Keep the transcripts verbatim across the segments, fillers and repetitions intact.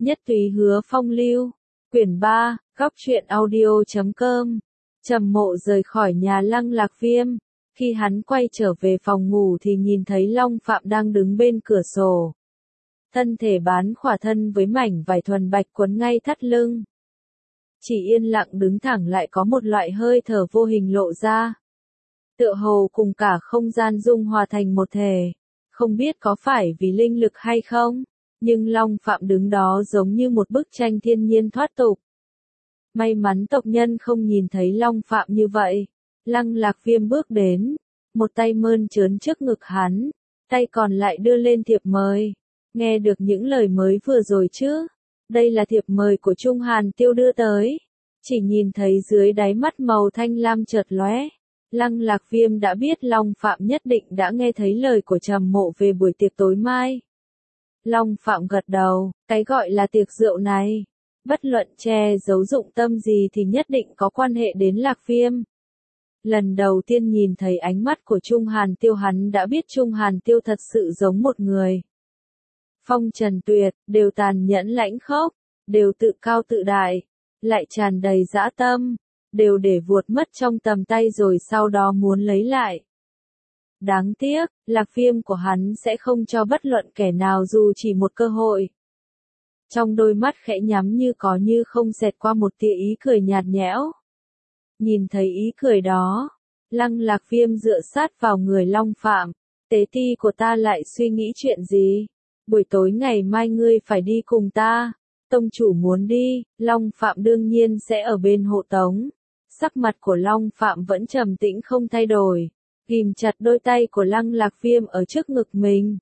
Nhất Túy Hứa Phong Lưu, quyển ba, góc truyện audio chấm com. Trầm Mộ rời khỏi nhà Lăng Lạc Viêm, khi hắn quay trở về phòng ngủ thì nhìn thấy Long Phạm đang đứng bên cửa sổ. Thân thể bán khỏa thân với mảnh vải thuần bạch quấn ngay thắt lưng. Chỉ yên lặng đứng thẳng lại có một loại hơi thở vô hình lộ ra. Tựa hồ cùng cả không gian dung hòa thành một thể. Không biết có phải vì linh lực hay không, nhưng Long Phạm đứng đó giống như một bức tranh thiên nhiên thoát tục. May mắn tộc nhân không nhìn thấy Long Phạm như vậy. Lăng Lạc Viêm bước đến, một tay mơn trớn trước ngực hắn, tay còn lại đưa lên thiệp mời. Nghe được những lời mới vừa rồi chứ? Đây là thiệp mời của Trung Hàn Tiêu đưa tới. Chỉ nhìn thấy dưới đáy mắt màu thanh lam chợt lóe, Lăng Lạc Viêm đã biết Long Phạm nhất định đã nghe thấy lời của Trầm Mộ về buổi tiệc tối mai. Long Phạm gật đầu, cái gọi là tiệc rượu này, bất luận che giấu dụng tâm gì thì nhất định có quan hệ đến Lạc Viêm. Lần đầu tiên nhìn thấy ánh mắt của Trung Hàn Tiêu hắn đã biết Trung Hàn Tiêu thật sự giống một người. Phong trần tuyệt, đều tàn nhẫn lãnh khốc, đều tự cao tự đại, lại tràn đầy dã tâm, đều để vuột mất trong tầm tay rồi sau đó muốn lấy lại. Đáng tiếc, Lạc Viêm của hắn sẽ không cho bất luận kẻ nào dù chỉ một cơ hội. Trong đôi mắt khẽ nhắm như có như không xẹt qua một tia ý cười nhạt nhẽo. Nhìn thấy ý cười đó, Lăng Lạc Viêm dựa sát vào người Long Phạm. Tế ti của ta lại suy nghĩ chuyện gì? Buổi tối ngày mai ngươi phải đi cùng ta. Tông chủ muốn đi, Long Phạm đương nhiên sẽ ở bên hộ tống. Sắc mặt của Long Phạm vẫn trầm tĩnh không thay đổi, ghim chặt đôi tay của Lăng Lạc Viêm ở trước ngực mình.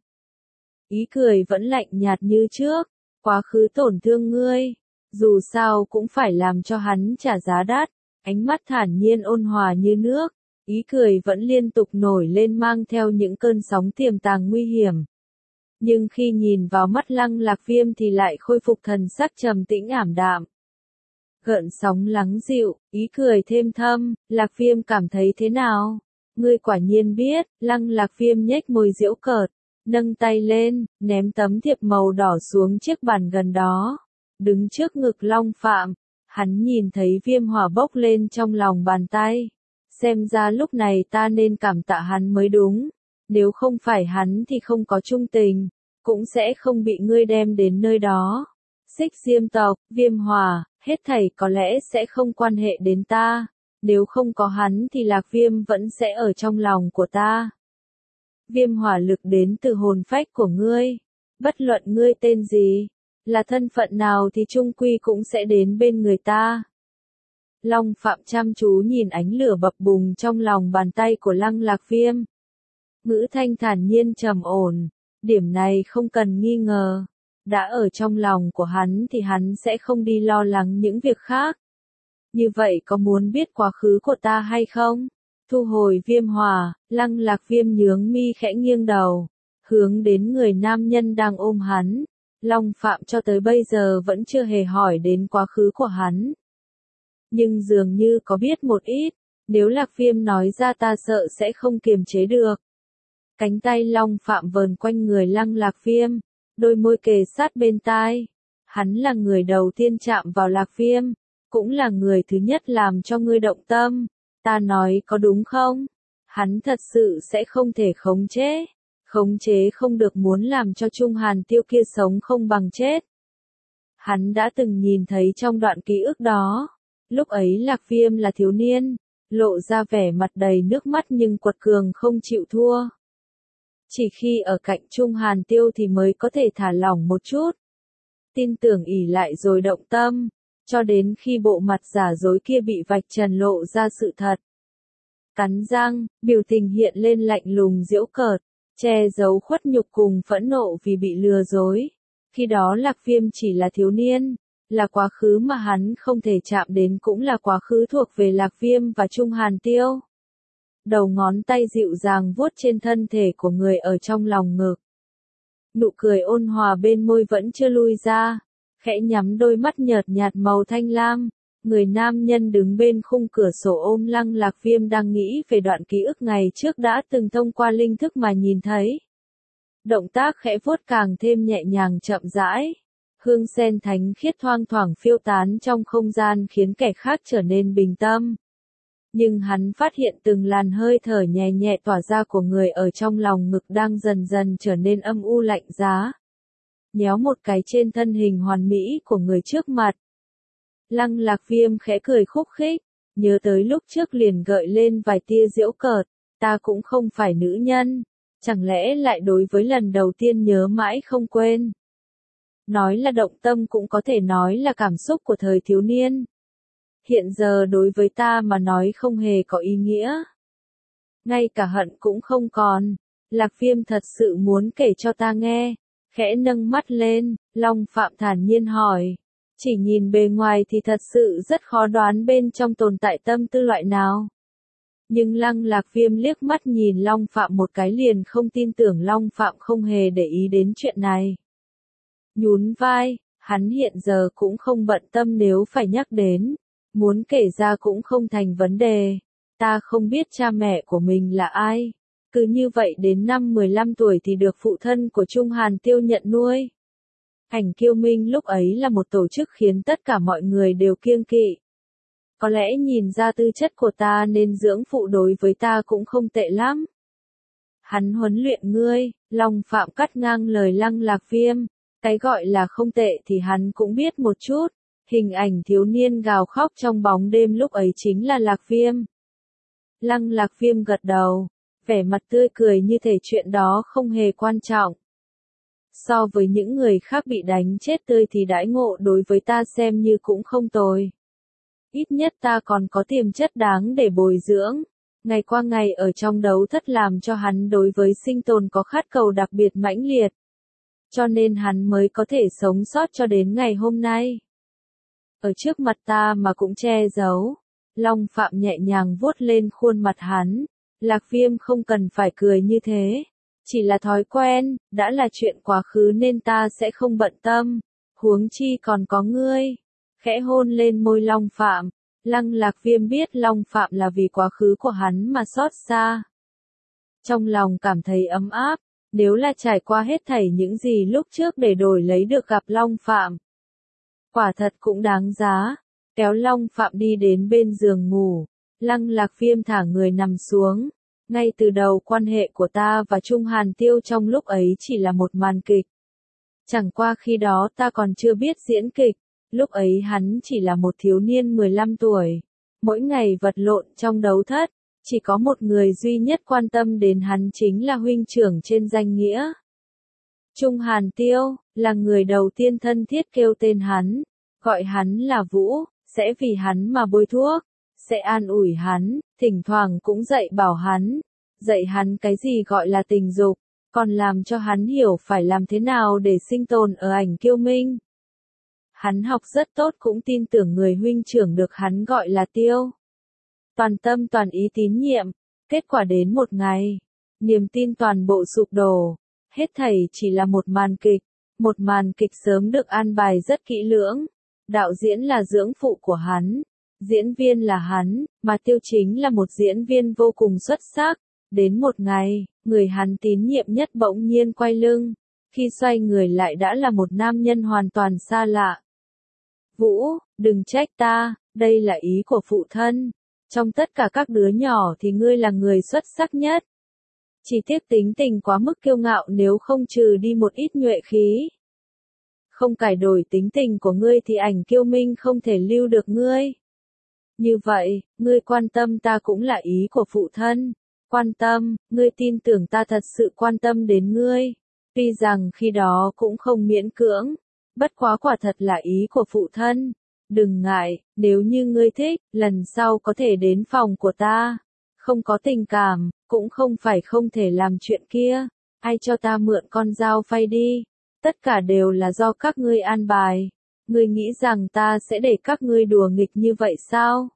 Ý cười vẫn lạnh nhạt như trước, quá khứ tổn thương ngươi, dù sao cũng phải làm cho hắn trả giá đắt. Ánh mắt thản nhiên ôn hòa như nước, ý cười vẫn liên tục nổi lên mang theo những cơn sóng tiềm tàng nguy hiểm. Nhưng khi nhìn vào mắt Lăng Lạc Viêm thì lại khôi phục thần sắc trầm tĩnh ảm đạm. Gợn sóng lắng dịu, ý cười thêm thâm, Lạc Viêm cảm thấy thế nào? Ngươi quả nhiên biết, Lăng Lạc Viêm nhếch môi giễu cợt, nâng tay lên, ném tấm thiệp màu đỏ xuống chiếc bàn gần đó. Đứng trước ngực Long Phạm, hắn nhìn thấy viêm hỏa bốc lên trong lòng bàn tay. Xem ra lúc này ta nên cảm tạ hắn mới đúng. Nếu không phải hắn thì không có chung tình, cũng sẽ không bị ngươi đem đến nơi đó. Xích Diêm tộc, viêm hỏa, hết thảy có lẽ sẽ không quan hệ đến ta. Nếu không có hắn thì Lạc Viêm vẫn sẽ ở trong lòng của ta. Viêm hỏa lực đến từ hồn phách của ngươi. Bất luận ngươi tên gì, là thân phận nào thì chung quy cũng sẽ đến bên người ta. Long Phạm chăm chú nhìn ánh lửa bập bùng trong lòng bàn tay của Lăng Lạc Viêm. Ngữ thanh thản nhiên trầm ổn, điểm này không cần nghi ngờ. Đã ở trong lòng của hắn thì hắn sẽ không đi lo lắng những việc khác. Như vậy có muốn biết quá khứ của ta hay không? Thu hồi viêm hỏa, Lăng Lạc Viêm nhướng mi khẽ nghiêng đầu, hướng đến người nam nhân đang ôm hắn. Long Phạm cho tới bây giờ vẫn chưa hề hỏi đến quá khứ của hắn. Nhưng dường như có biết một ít, nếu Lạc Viêm nói ra ta sợ sẽ không kiềm chế được. Cánh tay Long Phạm vờn quanh người Lăng Lạc Viêm, đôi môi kề sát bên tai. Hắn là người đầu tiên chạm vào Lạc Viêm, cũng là người thứ nhất làm cho ngươi động tâm. Ta nói có đúng không? Hắn thật sự sẽ không thể khống chế. Khống chế không được muốn làm cho Trung Hàn Tiêu kia sống không bằng chết. Hắn đã từng nhìn thấy trong đoạn ký ức đó. Lúc ấy Lạc Viêm là thiếu niên, lộ ra vẻ mặt đầy nước mắt nhưng quật cường không chịu thua. Chỉ khi ở cạnh Trung Hàn Tiêu thì mới có thể thả lỏng một chút. Tin tưởng ỷ lại rồi động tâm, cho đến khi bộ mặt giả dối kia bị vạch trần lộ ra sự thật. Cắn răng, biểu tình hiện lên lạnh lùng giễu cợt, che giấu khuất nhục cùng phẫn nộ vì bị lừa dối. Khi đó Lạc Viêm chỉ là thiếu niên, là quá khứ mà hắn không thể chạm đến cũng là quá khứ thuộc về Lạc Viêm và Trung Hàn Tiêu. Đầu ngón tay dịu dàng vuốt trên thân thể của người ở trong lòng ngực. Nụ cười ôn hòa bên môi vẫn chưa lui ra, khẽ nhắm đôi mắt nhợt nhạt màu thanh lam. Người nam nhân đứng bên khung cửa sổ ôm Lăng Lạc Viêm đang nghĩ về đoạn ký ức ngày trước đã từng thông qua linh thức mà nhìn thấy. Động tác khẽ vuốt càng thêm nhẹ nhàng chậm rãi. Hương sen thánh khiết thoang thoảng phiêu tán trong không gian khiến kẻ khác trở nên bình tâm. Nhưng hắn phát hiện từng làn hơi thở nhẹ nhẹ tỏa ra của người ở trong lòng ngực đang dần dần trở nên âm u lạnh giá. Nhéo một cái trên thân hình hoàn mỹ của người trước mặt. Lăng Lạc Viêm khẽ cười khúc khích, nhớ tới lúc trước liền gợi lên vài tia giễu cợt, ta cũng không phải nữ nhân, chẳng lẽ lại đối với lần đầu tiên nhớ mãi không quên. Nói là động tâm cũng có thể nói là cảm xúc của thời thiếu niên. Hiện giờ đối với ta mà nói không hề có ý nghĩa. Ngay cả hận cũng không còn. Lạc Viêm thật sự muốn kể cho ta nghe. Khẽ nâng mắt lên, Long Phạm thản nhiên hỏi. Chỉ nhìn bề ngoài thì thật sự rất khó đoán bên trong tồn tại tâm tư loại nào. Nhưng Lăng Lạc Viêm liếc mắt nhìn Long Phạm một cái liền không tin tưởng Long Phạm không hề để ý đến chuyện này. Nhún vai, hắn hiện giờ cũng không bận tâm nếu phải nhắc đến. Muốn kể ra cũng không thành vấn đề. Ta không biết cha mẹ của mình là ai. Cứ như vậy đến năm mười lăm tuổi thì được phụ thân của Trung Hàn Tiêu nhận nuôi. Ảnh Kiêu Minh lúc ấy là một tổ chức khiến tất cả mọi người đều kiêng kỵ. Có lẽ nhìn ra tư chất của ta nên dưỡng phụ đối với ta cũng không tệ lắm. Hắn huấn luyện ngươi, Long Phạm cắt ngang lời Lăng Lạc Viêm. Cái gọi là không tệ thì hắn cũng biết một chút. Hình ảnh thiếu niên gào khóc trong bóng đêm lúc ấy chính là Lạc Viêm. Lăng Lạc Viêm gật đầu, vẻ mặt tươi cười như thể chuyện đó không hề quan trọng. So với những người khác bị đánh chết tươi thì đãi ngộ đối với ta xem như cũng không tồi. Ít nhất ta còn có tiềm chất đáng để bồi dưỡng. Ngày qua ngày ở trong đấu thất làm cho hắn đối với sinh tồn có khát cầu đặc biệt mãnh liệt. Cho nên hắn mới có thể sống sót cho đến ngày hôm nay. Ở trước mặt ta mà cũng che giấu. Long Phạm nhẹ nhàng vuốt lên khuôn mặt hắn. Lạc Viêm không cần phải cười như thế. Chỉ là thói quen, đã là chuyện quá khứ nên ta sẽ không bận tâm. Huống chi còn có ngươi. Khẽ hôn lên môi Long Phạm. Lăng Lạc Viêm biết Long Phạm là vì quá khứ của hắn mà xót xa. Trong lòng cảm thấy ấm áp. Nếu là trải qua hết thảy những gì lúc trước để đổi lấy được gặp Long Phạm. Quả thật cũng đáng giá. Kéo Long Phạm đi đến bên giường ngủ. Lăng Lạc Viêm thả người nằm xuống. Ngay từ đầu quan hệ của ta và Trung Hàn Tiêu trong lúc ấy chỉ là một màn kịch. Chẳng qua khi đó ta còn chưa biết diễn kịch. Lúc ấy hắn chỉ là một thiếu niên mười lăm tuổi. Mỗi ngày vật lộn trong đấu thất. Chỉ có một người duy nhất quan tâm đến hắn chính là huynh trưởng trên danh nghĩa. Trung Hàn Tiêu, là người đầu tiên thân thiết kêu tên hắn. Gọi hắn là Vũ, sẽ vì hắn mà bôi thuốc. Sẽ an ủi hắn, thỉnh thoảng cũng dạy bảo hắn. Dạy hắn cái gì gọi là tình dục. Còn làm cho hắn hiểu phải làm thế nào để sinh tồn ở Ảnh Kiêu Minh. Hắn học rất tốt cũng tin tưởng người huynh trưởng được hắn gọi là Tiêu. Toàn tâm toàn ý tín nhiệm. Kết quả đến một ngày. Niềm tin toàn bộ sụp đổ. Hết thảy chỉ là một màn kịch. Một màn kịch sớm được an bài rất kỹ lưỡng. Đạo diễn là dưỡng phụ của hắn. Diễn viên là hắn, mà Tiêu chính là một diễn viên vô cùng xuất sắc. Đến một ngày, người hắn tín nhiệm nhất bỗng nhiên quay lưng. Khi xoay người lại đã là một nam nhân hoàn toàn xa lạ. Vũ, đừng trách ta, đây là ý của phụ thân. Trong tất cả các đứa nhỏ thì ngươi là người xuất sắc nhất. Chỉ tiếc tính tình quá mức kiêu ngạo nếu không trừ đi một ít nhuệ khí. Không cải đổi tính tình của ngươi thì Ảnh Kiêu Minh không thể lưu được ngươi. Như vậy, ngươi quan tâm ta cũng là ý của phụ thân. Quan tâm, ngươi tin tưởng ta thật sự quan tâm đến ngươi. Tuy rằng khi đó cũng không miễn cưỡng. Bất quá quả thật là ý của phụ thân. Đừng ngại, nếu như ngươi thích, lần sau có thể đến phòng của ta. Không có tình cảm, cũng không phải không thể làm chuyện kia. Ai cho ta mượn con dao phay đi. Tất cả đều là do các ngươi an bài. Ngươi nghĩ rằng ta sẽ để các ngươi đùa nghịch như vậy sao?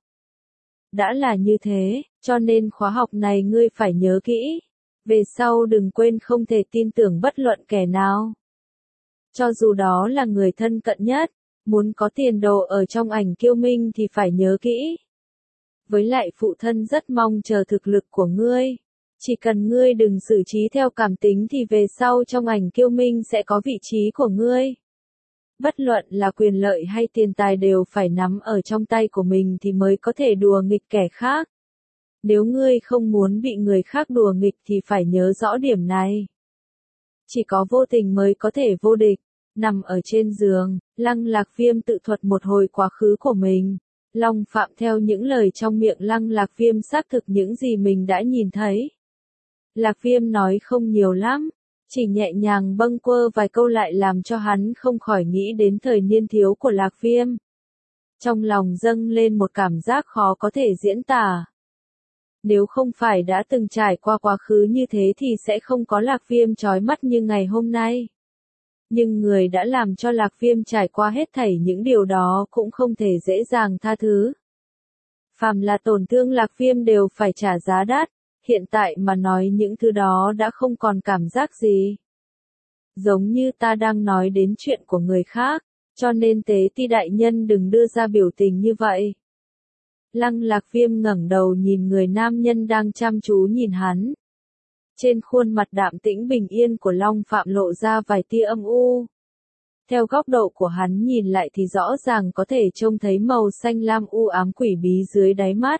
Đã là như thế, cho nên khóa học này ngươi phải nhớ kỹ. Về sau đừng quên không thể tin tưởng bất luận kẻ nào. Cho dù đó là người thân cận nhất. Muốn có tiền đồ ở trong Ảnh Kiêu Minh thì phải nhớ kỹ. Với lại phụ thân rất mong chờ thực lực của ngươi. Chỉ cần ngươi đừng xử trí theo cảm tính thì về sau trong Ảnh Kiêu Minh sẽ có vị trí của ngươi. Bất luận là quyền lợi hay tiền tài đều phải nắm ở trong tay của mình thì mới có thể đùa nghịch kẻ khác. Nếu ngươi không muốn bị người khác đùa nghịch thì phải nhớ rõ điểm này. Chỉ có vô tình mới có thể vô địch. Nằm ở trên giường, Lăng Lạc Viêm tự thuật một hồi quá khứ của mình. Long Phạm theo những lời trong miệng Lăng Lạc Viêm xác thực những gì mình đã nhìn thấy. Lạc Viêm nói không nhiều lắm, chỉ nhẹ nhàng bâng quơ vài câu lại làm cho hắn không khỏi nghĩ đến thời niên thiếu của Lạc Viêm. Trong lòng dâng lên một cảm giác khó có thể diễn tả. Nếu không phải đã từng trải qua quá khứ như thế thì sẽ không có Lạc Viêm chói mắt như ngày hôm nay. Nhưng người đã làm cho Lạc Viêm trải qua hết thảy những điều đó cũng không thể dễ dàng tha thứ. Phàm là tổn thương Lạc Viêm đều phải trả giá đắt, hiện tại mà nói những thứ đó đã không còn cảm giác gì. Giống như ta đang nói đến chuyện của người khác, cho nên Tế Ti đại nhân đừng đưa ra biểu tình như vậy. Lăng Lạc Viêm ngẩng đầu nhìn người nam nhân đang chăm chú nhìn hắn. Trên khuôn mặt đạm tĩnh bình yên của Long Phạm lộ ra vài tia âm u. Theo góc độ của hắn nhìn lại thì rõ ràng có thể trông thấy màu xanh lam u ám quỷ bí dưới đáy mắt.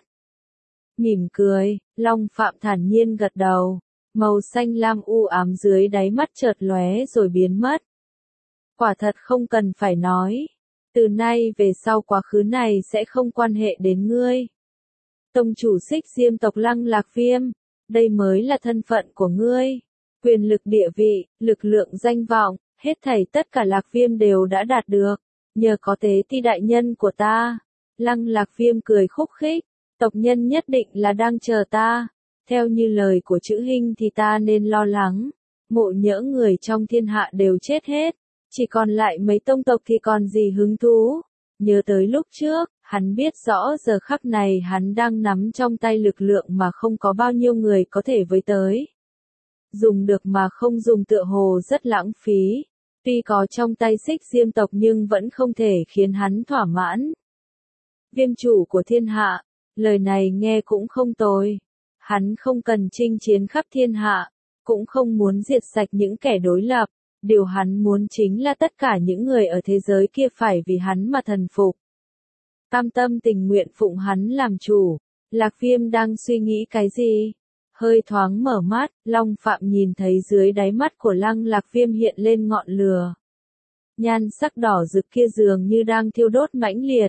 Mỉm cười, Long Phạm thản nhiên gật đầu, màu xanh lam u ám dưới đáy mắt chợt lóe rồi biến mất. Quả thật không cần phải nói, từ nay về sau quá khứ này sẽ không quan hệ đến ngươi. Tông chủ Xích Diêm tộc Lăng Lạc Viêm, đây mới là thân phận của ngươi, quyền lực địa vị, lực lượng danh vọng, hết thảy tất cả Lạc Viêm đều đã đạt được, nhờ có Tế Ti đại nhân của ta. Lăng Lạc Viêm cười khúc khích, tộc nhân nhất định là đang chờ ta, theo như lời của chữ Hinh thì ta nên lo lắng, ngộ nhỡ người trong thiên hạ đều chết hết, chỉ còn lại mấy tông tộc thì còn gì hứng thú. Nhớ tới lúc trước, hắn biết rõ giờ khắc này hắn đang nắm trong tay lực lượng mà không có bao nhiêu người có thể với tới. Dùng được mà không dùng tựa hồ rất lãng phí, tuy có trong tay Xích Diêm tộc nhưng vẫn không thể khiến hắn thỏa mãn. Viêm chủ của thiên hạ, lời này nghe cũng không tồi. Hắn không cần chinh chiến khắp thiên hạ, cũng không muốn diệt sạch những kẻ đối lập. Điều hắn muốn chính là tất cả những người ở thế giới kia phải vì hắn mà thần phục. Cam tâm tình nguyện phụng hắn làm chủ. Lạc Viêm đang suy nghĩ cái gì? Hơi thoáng mở mắt, Long Phạm nhìn thấy dưới đáy mắt của Lăng Lạc Viêm hiện lên ngọn lửa. Nhan sắc đỏ rực kia dường như đang thiêu đốt mãnh liệt.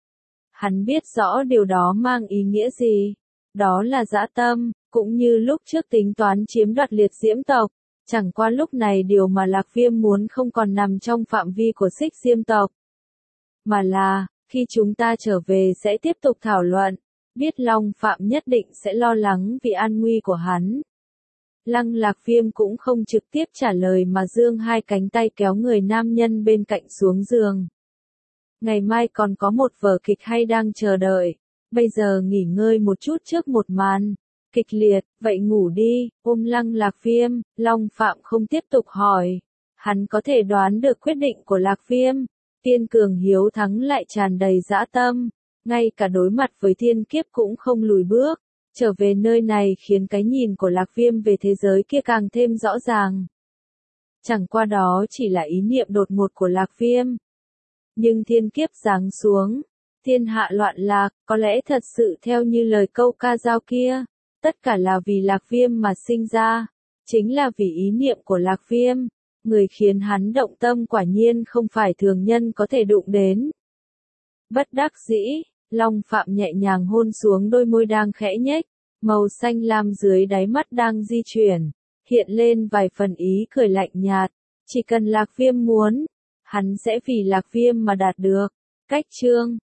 Hắn biết rõ điều đó mang ý nghĩa gì. Đó là dã tâm, cũng như lúc trước tính toán chiếm đoạt Liệt Diễm tộc. Chẳng qua lúc này điều mà Lạc Viêm muốn không còn nằm trong phạm vi của Xích Diêm tộc. Mà là, khi chúng ta trở về sẽ tiếp tục thảo luận, biết Long Phạm nhất định sẽ lo lắng vì an nguy của hắn. Lăng Lạc Viêm cũng không trực tiếp trả lời mà giương hai cánh tay kéo người nam nhân bên cạnh xuống giường. Ngày mai còn có một vở kịch hay đang chờ đợi, bây giờ nghỉ ngơi một chút trước một màn. Kịch liệt, vậy ngủ đi, ôm Lăng Lạc Viêm, Long Phạm không tiếp tục hỏi. Hắn có thể đoán được quyết định của Lạc Viêm. Tiên cường hiếu thắng lại tràn đầy dã tâm. Ngay cả đối mặt với thiên kiếp cũng không lùi bước. Trở về nơi này khiến cái nhìn của Lạc Viêm về thế giới kia càng thêm rõ ràng. Chẳng qua đó chỉ là ý niệm đột ngột của Lạc Viêm. Nhưng thiên kiếp giáng xuống. Thiên hạ loạn lạc, có lẽ thật sự theo như lời câu ca dao kia. Tất cả là vì Lạc Viêm mà sinh ra, chính là vì ý niệm của Lạc Viêm, người khiến hắn động tâm quả nhiên không phải thường nhân có thể đụng đến. Bất đắc dĩ, Long Phạm nhẹ nhàng hôn xuống đôi môi đang khẽ nhếch, màu xanh lam dưới đáy mắt đang di chuyển, hiện lên vài phần ý cười lạnh nhạt, chỉ cần Lạc Viêm muốn, hắn sẽ vì Lạc Viêm mà đạt được. Cách chương